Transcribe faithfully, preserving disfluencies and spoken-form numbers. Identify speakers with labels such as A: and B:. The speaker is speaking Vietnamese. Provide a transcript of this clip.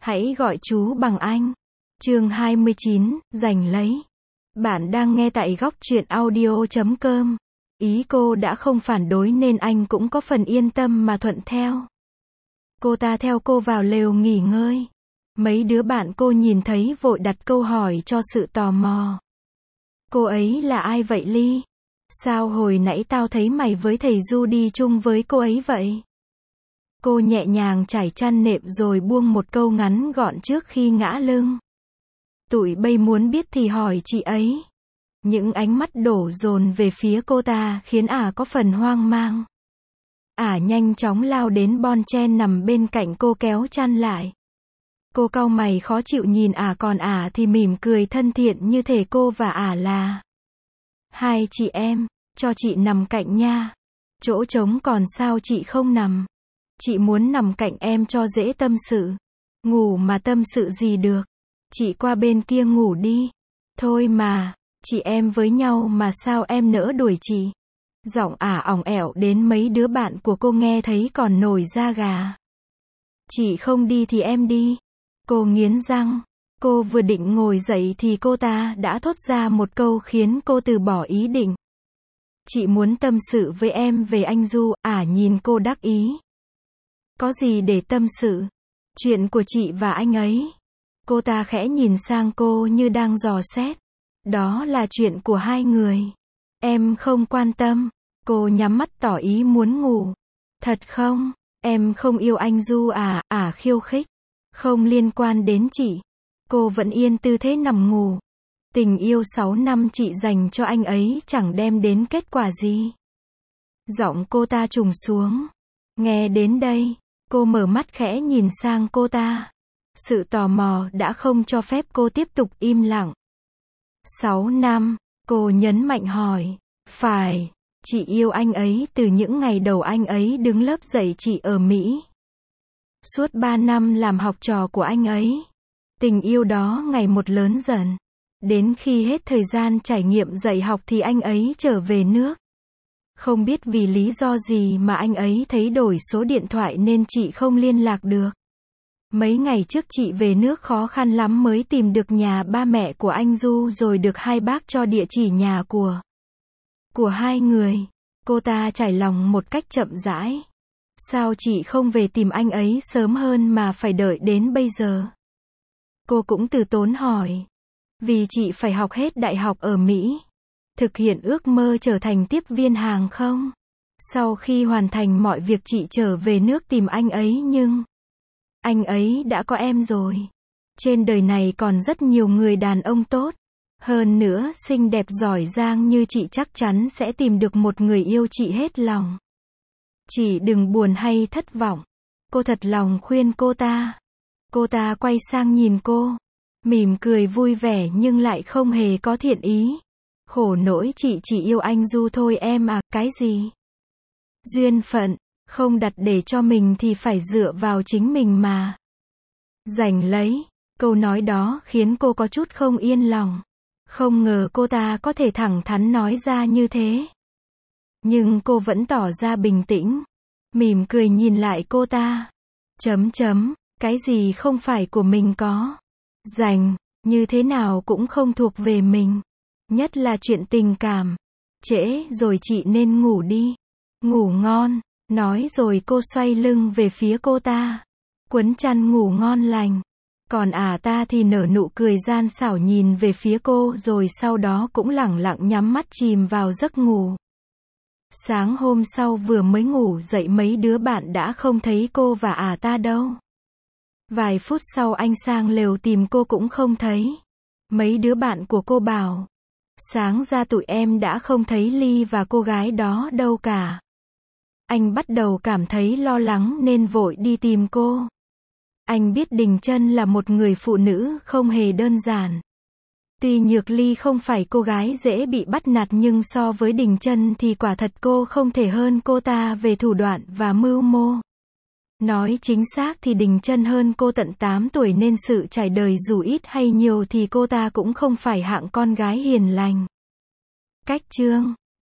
A: Hãy gọi chú bằng anh. Chương hai mươi chín, giành lấy. Bạn đang nghe tại góc truyện audio chấm com. Ý cô đã không phản đối nên anh cũng có phần yên tâm mà thuận theo. Cô ta theo cô vào lều nghỉ ngơi. Mấy đứa bạn cô nhìn thấy vội đặt câu hỏi cho sự tò mò. Cô ấy là ai vậy Ly? Sao hồi nãy tao thấy mày với thầy Du đi chung với cô ấy vậy? Cô nhẹ nhàng trải chăn nệm rồi buông một câu ngắn gọn trước khi ngã lưng. Tụi bay muốn biết thì hỏi chị ấy. Những ánh mắt đổ dồn về phía cô ta khiến ả có phần hoang mang. Ả nhanh chóng lao đến bon chen nằm bên cạnh cô kéo chăn lại. Cô cau mày khó chịu nhìn ả còn ả thì mỉm cười thân thiện như thể cô và ả là hai chị em, cho chị nằm cạnh nha. Chỗ trống còn sao chị không nằm? Chị muốn nằm cạnh em cho dễ tâm sự. Ngủ mà tâm sự gì được? Chị qua bên kia ngủ đi. Thôi mà, chị em với nhau mà sao em nỡ đuổi chị? Giọng ả ỏng ẻo đến mấy đứa bạn của cô nghe thấy còn nổi da gà. Chị không đi thì em đi. Cô nghiến răng. Cô vừa định ngồi dậy thì cô ta đã thốt ra một câu khiến cô từ bỏ ý định. Chị muốn tâm sự với em về anh Du. Ả nhìn cô đắc ý. Có gì để tâm sự? Chuyện của chị và anh ấy. Cô ta khẽ nhìn sang cô như đang dò xét. Đó là chuyện của hai người. Em không quan tâm. Cô nhắm mắt tỏ ý muốn ngủ. Thật không? Em không yêu anh Du à? Ả khiêu khích. Không liên quan đến chị. Cô vẫn yên tư thế nằm ngủ. Tình yêu sáu năm chị dành cho anh ấy chẳng đem đến kết quả gì. Giọng cô ta trùng xuống. Nghe đến đây, cô mở mắt khẽ nhìn sang cô ta. Sự tò mò đã không cho phép cô tiếp tục im lặng. Sáu năm, cô nhấn mạnh hỏi. Phải, chị yêu anh ấy từ những ngày đầu anh ấy đứng lớp dạy chị ở Mỹ. Suốt ba năm làm học trò của anh ấy. Tình yêu đó ngày một lớn dần. Đến khi hết thời gian trải nghiệm dạy học thì anh ấy trở về nước. Không biết vì lý do gì mà anh ấy thấy đổi số điện thoại nên chị không liên lạc được. Mấy ngày trước chị về nước khó khăn lắm mới tìm được nhà ba mẹ của anh Du rồi được hai bác cho địa chỉ nhà của của hai người. Cô ta trải lòng một cách chậm rãi. Sao chị không về tìm anh ấy sớm hơn mà phải đợi đến bây giờ? Cô cũng từ tốn hỏi. Vì chị phải học hết đại học ở Mỹ. Thực hiện ước mơ trở thành tiếp viên hàng không. Sau khi hoàn thành mọi việc chị trở về nước tìm anh ấy nhưng anh ấy đã có em rồi. Trên đời này còn rất nhiều người đàn ông tốt. Hơn nữa xinh đẹp giỏi giang như chị chắc chắn sẽ tìm được một người yêu chị hết lòng. Chị đừng buồn hay thất vọng. Cô thật lòng khuyên cô ta. Cô ta quay sang nhìn cô. Mỉm cười vui vẻ nhưng lại không hề có thiện ý. Khổ nỗi chị chỉ yêu anh Du thôi em à, cái gì? Duyên phận, không đặt để cho mình thì phải dựa vào chính mình mà. Giành lấy, câu nói đó khiến cô có chút không yên lòng. Không ngờ cô ta có thể thẳng thắn nói ra như thế. Nhưng cô vẫn tỏ ra bình tĩnh. Mỉm cười nhìn lại cô ta. Chấm chấm, cái gì không phải của mình có. Giành, như thế nào cũng không thuộc về mình. Nhất là chuyện tình cảm. Trễ rồi chị nên ngủ đi. Ngủ ngon. Nói rồi cô xoay lưng về phía cô ta. Quấn chăn ngủ ngon lành. Còn ả ta thì nở nụ cười gian xảo nhìn về phía cô rồi sau đó cũng lẳng lặng nhắm mắt chìm vào giấc ngủ. Sáng hôm sau vừa mới ngủ dậy mấy đứa bạn đã không thấy cô và ả ta đâu. Vài phút sau anh sang lều tìm cô cũng không thấy. Mấy đứa bạn của cô bảo. Sáng ra tụi em đã không thấy Ly và cô gái đó đâu cả. Anh bắt đầu cảm thấy lo lắng nên vội đi tìm cô. Anh biết Đình Chân là một người phụ nữ không hề đơn giản. Tuy Nhược Ly không phải cô gái dễ bị bắt nạt nhưng so với Đình Chân thì quả thật cô không thể hơn cô ta về thủ đoạn và mưu mô. Nói chính xác thì Đình Chân hơn cô tận tám tuổi nên sự trải đời dù ít hay nhiều thì cô ta cũng không phải hạng con gái hiền lành. Cách chương